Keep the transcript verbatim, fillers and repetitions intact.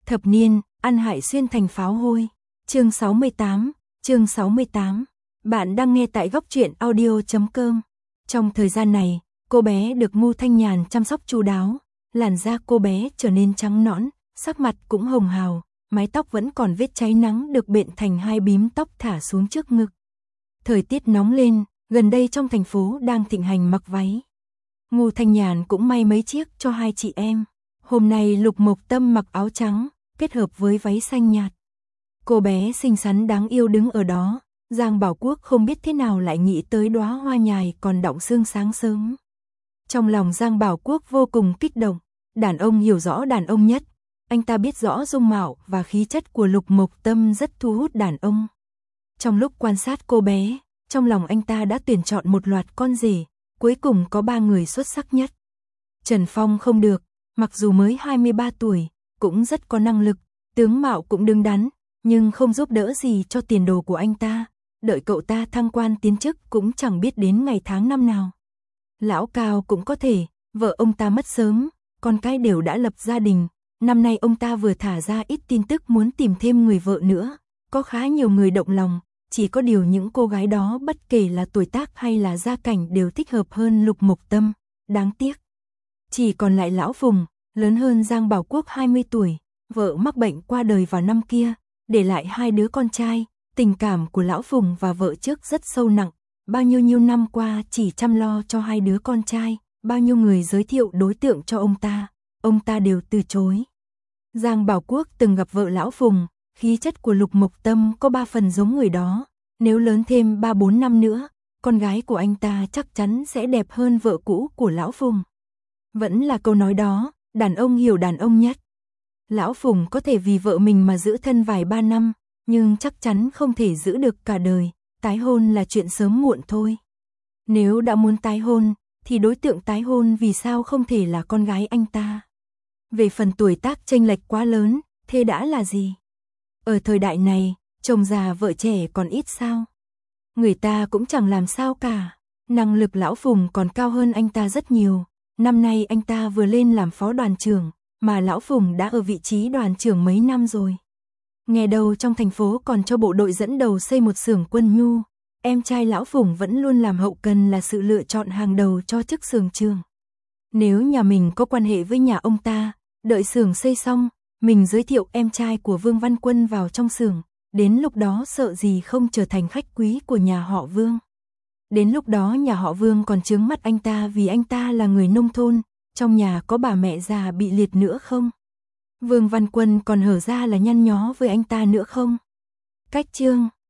Thập niên, ăn hại xuyên thành pháo hôi. Chương sáu mươi tám, chương sáu mươi tám. Bạn đang nghe tại góc truyện audio chấm com. Trong thời gian này, cô bé được Ngô Thanh Nhàn chăm sóc chu đáo, làn da cô bé trở nên trắng nõn, sắc mặt cũng hồng hào, mái tóc vẫn còn vết cháy nắng được bện thành hai bím tóc thả xuống trước ngực. Thời tiết nóng lên, gần đây trong thành phố đang thịnh hành mặc váy. Ngô Thanh Nhàn cũng may mấy chiếc cho hai chị em. Hôm nay Lục Mộc Tâm mặc áo trắng, kết hợp với váy xanh nhạt. Cô bé xinh xắn đáng yêu đứng ở đó, Giang Bảo Quốc không biết thế nào lại nghĩ tới đóa hoa nhài còn đọng sương sáng sớm. Trong lòng Giang Bảo Quốc vô cùng kích động, đàn ông hiểu rõ đàn ông nhất, anh ta biết rõ dung mạo và khí chất của Lục Mộc Tâm rất thu hút đàn ông. Trong lúc quan sát cô bé, trong lòng anh ta đã tuyển chọn một loạt con rể, cuối cùng có ba người xuất sắc nhất. Trần Phong không được, mặc dù mới hai mươi ba tuổi, cũng rất có năng lực, tướng mạo cũng đứng đắn, nhưng không giúp đỡ gì cho tiền đồ của anh ta, đợi cậu ta thăng quan tiến chức cũng chẳng biết đến ngày tháng năm nào. Lão Cao cũng có thể, vợ ông ta mất sớm, con cái đều đã lập gia đình, năm nay ông ta vừa thả ra ít tin tức muốn tìm thêm người vợ nữa, có khá nhiều người động lòng, chỉ có điều những cô gái đó bất kể là tuổi tác hay là gia cảnh đều thích hợp hơn Lục Mộc Tâm, đáng tiếc. Chỉ còn lại Lão Phùng, lớn hơn Giang Bảo Quốc hai mươi tuổi, vợ mắc bệnh qua đời vào năm kia, để lại hai đứa con trai, tình cảm của Lão Phùng và vợ trước rất sâu nặng, bao nhiêu nhiêu năm qua chỉ chăm lo cho hai đứa con trai, bao nhiêu người giới thiệu đối tượng cho ông ta, ông ta đều từ chối. Giang Bảo Quốc từng gặp vợ Lão Phùng, khí chất của Lục Mộc Tâm có ba phần giống người đó, nếu lớn thêm ba bốn năm nữa, con gái của anh ta chắc chắn sẽ đẹp hơn vợ cũ của Lão Phùng. Vẫn là câu nói đó, đàn ông hiểu đàn ông nhất. Lão Phùng có thể vì vợ mình mà giữ thân vài ba năm, nhưng chắc chắn không thể giữ được cả đời, tái hôn là chuyện sớm muộn thôi. Nếu đã muốn tái hôn, thì đối tượng tái hôn vì sao không thể là con gái anh ta? Về phần tuổi tác chênh lệch quá lớn, thế đã là gì? Ở thời đại này, chồng già vợ trẻ còn ít sao? Người ta cũng chẳng làm sao cả, năng lực Lão Phùng còn cao hơn anh ta rất nhiều. Năm nay anh ta vừa lên làm phó đoàn trưởng, mà Lão Phùng đã ở vị trí đoàn trưởng mấy năm rồi. Nghe đầu trong thành phố còn cho bộ đội dẫn đầu xây một xưởng quân nhu, em trai Lão Phùng vẫn luôn làm hậu cần là sự lựa chọn hàng đầu cho chức xưởng trưởng. Nếu nhà mình có quan hệ với nhà ông ta, đợi xưởng xây xong, mình giới thiệu em trai của Vương Văn Quân vào trong xưởng, đến lúc đó sợ gì không trở thành khách quý của nhà họ Vương. Đến lúc đó nhà họ Vương còn chướng mắt anh ta vì anh ta là người nông thôn, trong nhà có bà mẹ già bị liệt nữa không? Vương Văn Quân còn hở ra là nhăn nhó với anh ta nữa không? Cách chương